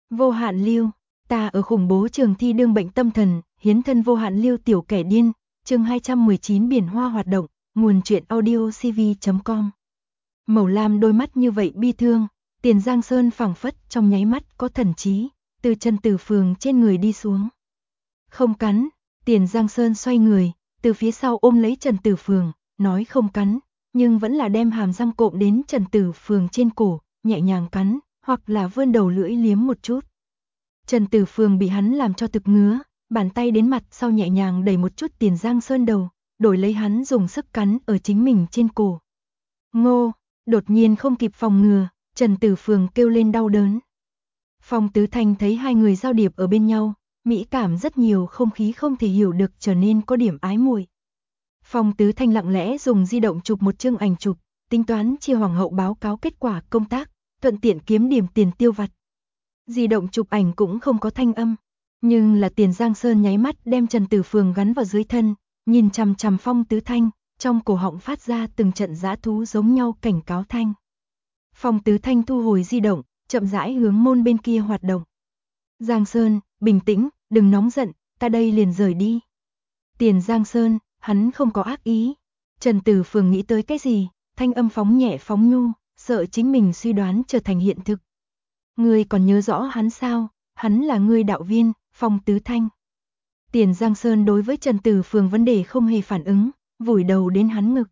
Vô hạn lưu, ta ở khủng bố trường thi đương bệnh tâm thần, hiến thân vô hạn lưu tiểu kẻ điên, chương 219 biển hoa hoạt động, nguồn truyện audio cv.com. Màu lam đôi mắt như vậy bi thương, Tiền Giang Sơn phảng phất trong nháy mắt có thần trí, từ Trần Tử Phường trên người đi xuống. Không cắn, Tiền Giang Sơn xoay người, từ phía sau ôm lấy Trần Tử Phường, nói không cắn, nhưng vẫn là đem hàm răng cộm đến Trần Tử Phường trên cổ, nhẹ nhàng cắn, hoặc là vươn đầu lưỡi liếm một chút. Trần Tử Phường bị hắn làm cho thực ngứa, bàn tay đến mặt sau nhẹ nhàng đẩy một chút Tiền Giang Sơn đầu, đổi lấy hắn dùng sức cắn ở chính mình trên cổ. Ngô, đột nhiên không kịp phòng ngừa, Trần Tử Phường kêu lên đau đớn. Phong Tứ Thanh thấy hai người giao điệp ở bên nhau, mỹ cảm rất nhiều, không khí không thể hiểu được trở nên có điểm ái muội. Phong Tứ Thanh lặng lẽ dùng di động chụp một chương ảnh chụp, tính toán chia hoàng hậu báo cáo kết quả công tác, thuận tiện kiếm điểm tiền tiêu vặt. Di động chụp ảnh cũng không có thanh âm, nhưng là Tiền Giang Sơn nháy mắt đem Trần Tử Phường gắn vào dưới thân, nhìn chằm chằm Phong Tứ Thanh, trong cổ họng phát ra từng trận dã thú giống nhau cảnh cáo thanh. Phong Tứ Thanh thu hồi di động, chậm rãi hướng môn bên kia hoạt động. Giang Sơn, bình tĩnh, đừng nóng giận, ta đây liền rời đi. Tiền Giang Sơn, hắn không có ác ý. Trần Tử Phường nghĩ tới cái gì, thanh âm phóng nhẹ phóng nhu, sợ chính mình suy đoán trở thành hiện thực. Ngươi còn nhớ rõ hắn sao, hắn là ngươi đạo viên, Phong Tứ Thanh. Tiền Giang Sơn đối với Trần Tử Phường vấn đề không hề phản ứng, vùi đầu đến hắn ngực.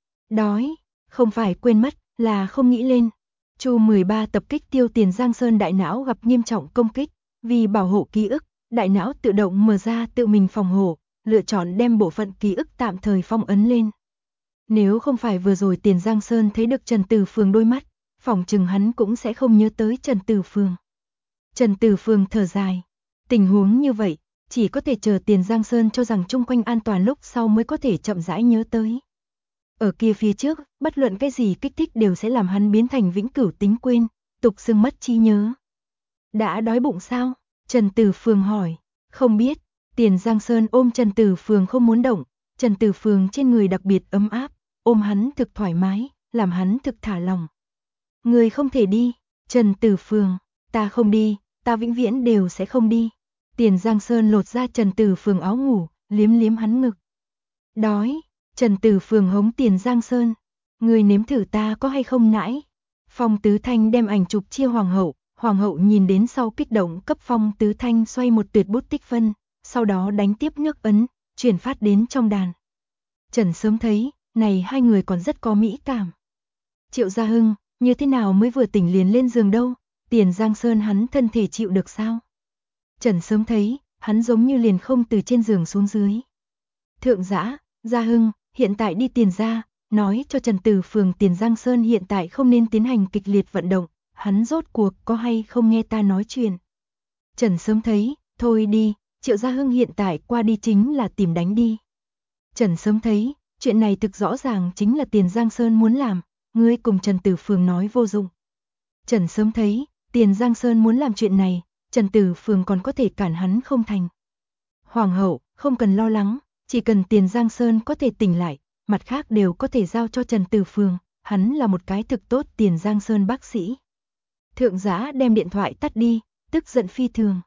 Đói, không phải quên mất, là không nghĩ lên. Chu 13 tập kích tiêu Tiền Giang Sơn đại não gặp nghiêm trọng công kích, vì bảo hộ ký ức, đại não tự động mở ra tự mình phòng hộ, lựa chọn đem bộ phận ký ức tạm thời phong ấn lên. Nếu không phải vừa rồi Tiền Giang Sơn thấy được Trần Tử Phường đôi mắt, phỏng chừng hắn cũng sẽ không nhớ tới Trần Tử Phường. Trần Tử Phường thở dài, tình huống như vậy, chỉ có thể chờ Tiền Giang Sơn cho rằng chung quanh an toàn lúc sau mới có thể chậm rãi nhớ tới. Ở kia phía trước, bất luận cái gì kích thích đều sẽ làm hắn biến thành vĩnh cửu tính quên, tục xưng mất trí nhớ. Đã đói bụng sao? Trần Tử Phường hỏi. Không biết. Tiền Giang Sơn ôm Trần Tử Phường không muốn động, Trần Tử Phường trên người đặc biệt ấm áp, ôm hắn thực thoải mái, làm hắn thực thả lòng. Người không thể đi, Trần Tử Phường, ta không đi, ta vĩnh viễn đều sẽ không đi. Tiền Giang Sơn lột ra Trần Tử Phường áo ngủ, liếm liếm hắn ngực. Đói, Trần Tử Phường hống Tiền Giang Sơn, người nếm thử ta có hay không nãi. Phong Tứ Thanh đem ảnh chụp chia hoàng hậu nhìn đến sau kích động cấp Phong Tứ Thanh xoay một tuyệt bút tích phân, sau đó đánh tiếp nước ấn, chuyển phát đến trong đàn. Trần sớm thấy, này hai người còn rất có mỹ cảm. Triệu Gia Hưng, như thế nào mới vừa tỉnh liền lên giường đâu, Tiền Giang Sơn hắn thân thể chịu được sao? Trần sớm thấy, hắn giống như liền không từ trên giường xuống dưới. Thượng Giã, Gia Hưng, hiện tại đi Tiền gia, nói cho Trần Tử Phường Tiền Giang Sơn hiện tại không nên tiến hành kịch liệt vận động, hắn rốt cuộc có hay không nghe ta nói chuyện. Trần sớm thấy, thôi đi, Triệu Gia Hưng hiện tại qua đi chính là tìm đánh đi. Trần sớm thấy, chuyện này thực rõ ràng chính là Tiền Giang Sơn muốn làm, ngươi cùng Trần Tử Phường nói vô dụng. Trần sớm thấy, Tiền Giang Sơn muốn làm chuyện này, Trần Tử Phường còn có thể cản hắn không thành. Hoàng hậu, không cần lo lắng, chỉ cần Tiền Giang Sơn có thể tỉnh lại, mặt khác đều có thể giao cho Trần Tử Phường, hắn là một cái thực tốt Tiền Giang Sơn bác sĩ. Thượng Giã đem điện thoại tắt đi, tức giận phi thường.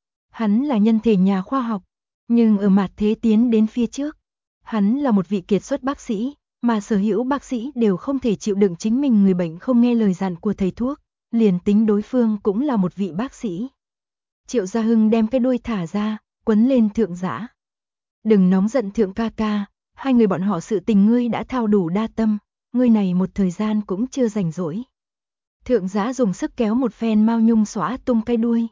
Hắn là nhân thể nhà khoa học, nhưng ở mặt thế tiến đến phía trước, hắn là một vị kiệt xuất bác sĩ, mà sở hữu bác sĩ đều không thể chịu đựng chính mình người bệnh không nghe lời dặn của thầy thuốc, liền tính đối phương cũng là một vị bác sĩ. Triệu Gia Hưng đem cái đuôi thả ra, quấn lên Thượng Giã. Đừng nóng giận Thượng ca ca, hai người bọn họ sự tình ngươi đã thao đủ đa tâm, ngươi này một thời gian cũng chưa rảnh rỗi. Thượng Giã dùng sức kéo một phen Mao Nhung xóa tung cái đuôi.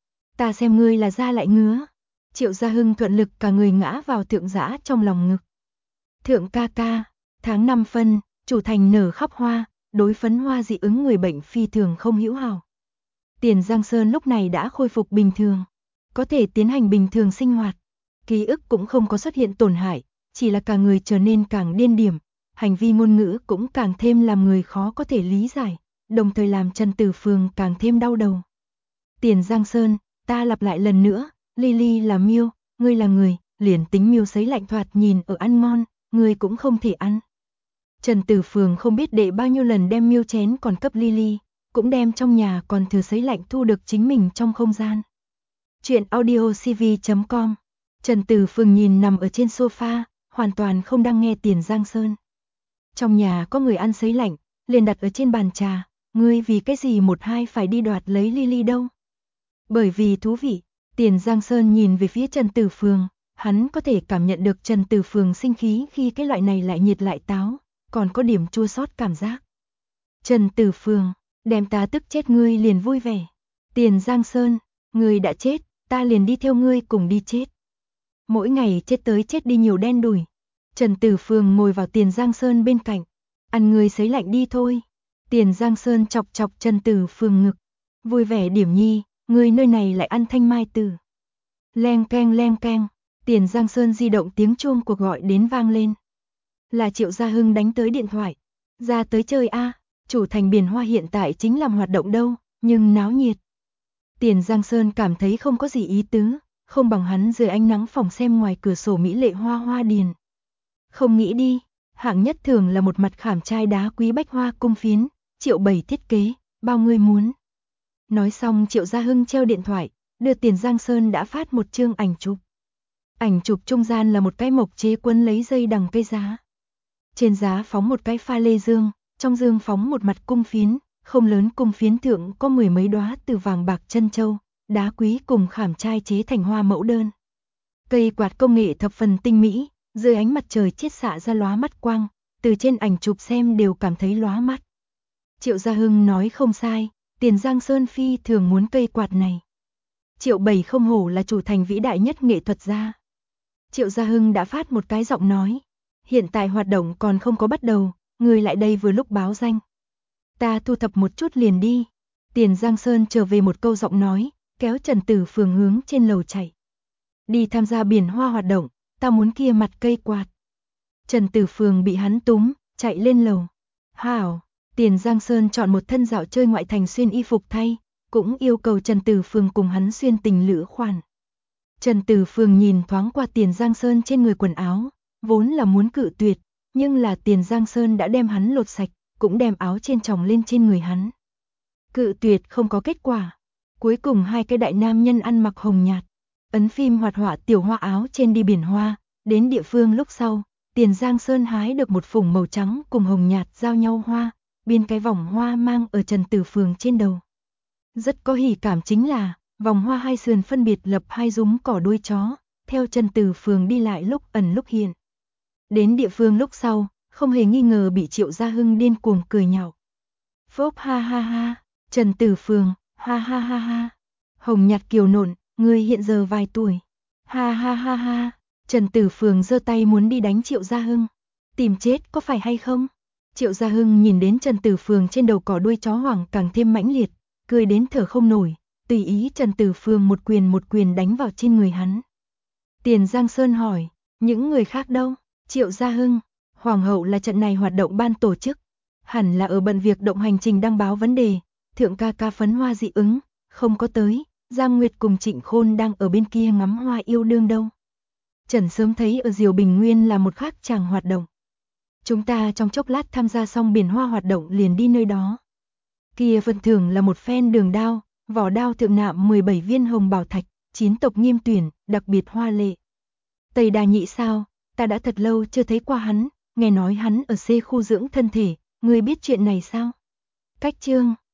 Ta xem ngươi là da lại ngứa. Triệu Gia Hưng thuận lực cả người ngã vào Thượng Giã trong lòng ngực. Thượng ca ca, tháng 5 phân, chủ thành nở khắp hoa, đối phấn hoa dị ứng người bệnh phi thường không hữu hảo. Tiền Giang Sơn lúc này đã khôi phục bình thường, có thể tiến hành bình thường sinh hoạt. Ký ức cũng không có xuất hiện tổn hại, chỉ là cả người trở nên càng điên điểm, hành vi ngôn ngữ cũng càng thêm làm người khó có thể lý giải, đồng thời làm Trần Tử Phường càng thêm đau đầu. Tiền Giang Sơn, ta lặp lại lần nữa, Lily là miêu, ngươi là người, liền tính miêu sấy lạnh thoạt nhìn ở ăn ngon, ngươi cũng không thể ăn. Trần Tử Phường không biết đệ bao nhiêu lần đem miêu chén còn cấp Lily, cũng đem trong nhà còn thừa sấy lạnh thu được chính mình trong không gian. Chuyện audio cv.com. Trần Tử Phường nhìn nằm ở trên sofa, hoàn toàn không đang nghe Tiền Giang Sơn. Trong nhà có người ăn sấy lạnh, liền đặt ở trên bàn trà, ngươi vì cái gì một hai phải đi đoạt lấy Lily đâu? Bởi vì thú vị. Tiền Giang Sơn nhìn về phía Trần Tử Phường, hắn có thể cảm nhận được Trần Tử Phường sinh khí khi cái loại này lại nhiệt lại táo, còn có điểm chua xót cảm giác. Trần Tử Phường, đem ta tức chết ngươi liền vui vẻ. Tiền Giang Sơn, ngươi đã chết, ta liền đi theo ngươi cùng đi chết. Mỗi ngày chết tới chết đi nhiều đen đủi. Trần Tử Phường ngồi vào Tiền Giang Sơn bên cạnh, ăn ngươi sấy lạnh đi thôi. Tiền Giang Sơn chọc chọc Trần Tử Phường ngực, vui vẻ điểm nhi, ngươi nơi này lại ăn thanh mai tử. Leng keng, Tiền Giang Sơn di động tiếng chuông cuộc gọi đến vang lên. Là Triệu Gia Hưng đánh tới điện thoại. Ra tới chơi a, chủ thành Biển Hoa hiện tại chính làm hoạt động đâu, nhưng náo nhiệt. Tiền Giang Sơn cảm thấy không có gì ý tứ, không bằng hắn dưới ánh nắng phòng xem ngoài cửa sổ mỹ lệ hoa hoa điền. Không nghĩ đi, hạng nhất thường là một mặt khảm trai đá quý bách hoa cung phiến, Triệu Bảy thiết kế, bao ngươi muốn. Nói xong Triệu Gia Hưng treo điện thoại, đưa Tiền Giang Sơn đã phát một chương ảnh chụp. Ảnh chụp trung gian là một cái mộc chế quấn lấy dây đằng cây giá. Trên giá phóng một cái pha lê dương, trong dương phóng một mặt cung phiến, không lớn cung phiến thượng có mười mấy đóa từ vàng bạc chân châu, đá quý cùng khảm trai chế thành hoa mẫu đơn. Cây quạt công nghệ thập phần tinh mỹ, dưới ánh mặt trời chiết xạ ra lóa mắt quang, từ trên ảnh chụp xem đều cảm thấy lóa mắt. Triệu Gia Hưng nói không sai, Tiền Giang Sơn phi thường muốn cây quạt này. Triệu Bảy không hổ là chủ thành vĩ đại nhất nghệ thuật gia. Triệu Gia Hưng đã phát một cái giọng nói, hiện tại hoạt động còn không có bắt đầu, người lại đây vừa lúc báo danh. Ta thu thập một chút liền đi. Tiền Giang Sơn trở về một câu giọng nói, kéo Trần Tử Phường hướng trên lầu chạy. Đi tham gia biển hoa hoạt động, ta muốn kia mặt cây quạt. Trần Tử Phường bị hắn túm, chạy lên lầu. Hảo, Tiền Giang Sơn chọn một thân dạo chơi ngoại thành xuyên y phục thay, cũng yêu cầu Trần Tử Phường cùng hắn xuyên tình lữ khoản. Trần Tử Phường nhìn thoáng qua Tiền Giang Sơn trên người quần áo, vốn là muốn cự tuyệt, nhưng là Tiền Giang Sơn đã đem hắn lột sạch, cũng đem áo trên tròng lên trên người hắn. Cự tuyệt không có kết quả. Cuối cùng hai cái đại nam nhân ăn mặc hồng nhạt, ấn phim hoạt họa tiểu hoa áo trên đi biển hoa, đến địa phương lúc sau, Tiền Giang Sơn hái được một phủng màu trắng cùng hồng nhạt giao nhau hoa, biên cái vòng hoa mang ở Trần Tử Phường trên đầu. Rất có hỉ cảm chính là, vòng hoa hai sườn phân biệt lập hai dúm cỏ đuôi chó, theo Trần Tử Phường đi lại lúc ẩn lúc hiện. Đến địa phương lúc sau, không hề nghi ngờ bị Triệu Gia Hưng điên cuồng cười nhạo. Phốp ha ha ha, Trần Tử Phường, ha ha ha ha. Hồng nhạt kiều nộn, ngươi hiện giờ vài tuổi. Ha ha ha ha, Trần Tử Phường giơ tay muốn đi đánh Triệu Gia Hưng. Tìm chết có phải hay không? Triệu Gia Hưng nhìn đến Trần Tử Phường trên đầu cỏ đuôi chó hoảng càng thêm mãnh liệt, cười đến thở không nổi, tùy ý Trần Tử Phường một quyền đánh vào trên người hắn. Tiền Giang Sơn hỏi, những người khác đâu? Triệu Gia Hưng, Hoàng hậu là trận này hoạt động ban tổ chức, hẳn là ở bận việc động hành trình đăng báo vấn đề, thượng ca ca phấn hoa dị ứng, không có tới, Giang Nguyệt cùng Trịnh Khôn đang ở bên kia ngắm hoa yêu đương đâu. Trần sớm thấy ở Diều Bình Nguyên là một khác chàng hoạt động. Chúng ta trong chốc lát tham gia xong biển hoa hoạt động liền đi nơi đó. Kia phần thưởng là một phen đường đao, vỏ đao thượng nạm 17 viên hồng bảo thạch, 9 tộc nghiêm tuyển, đặc biệt hoa lệ. Tây Đà Nhị sao, ta đã thật lâu chưa thấy qua hắn, nghe nói hắn ở C khu dưỡng thân thể, ngươi biết chuyện này sao? Cách chương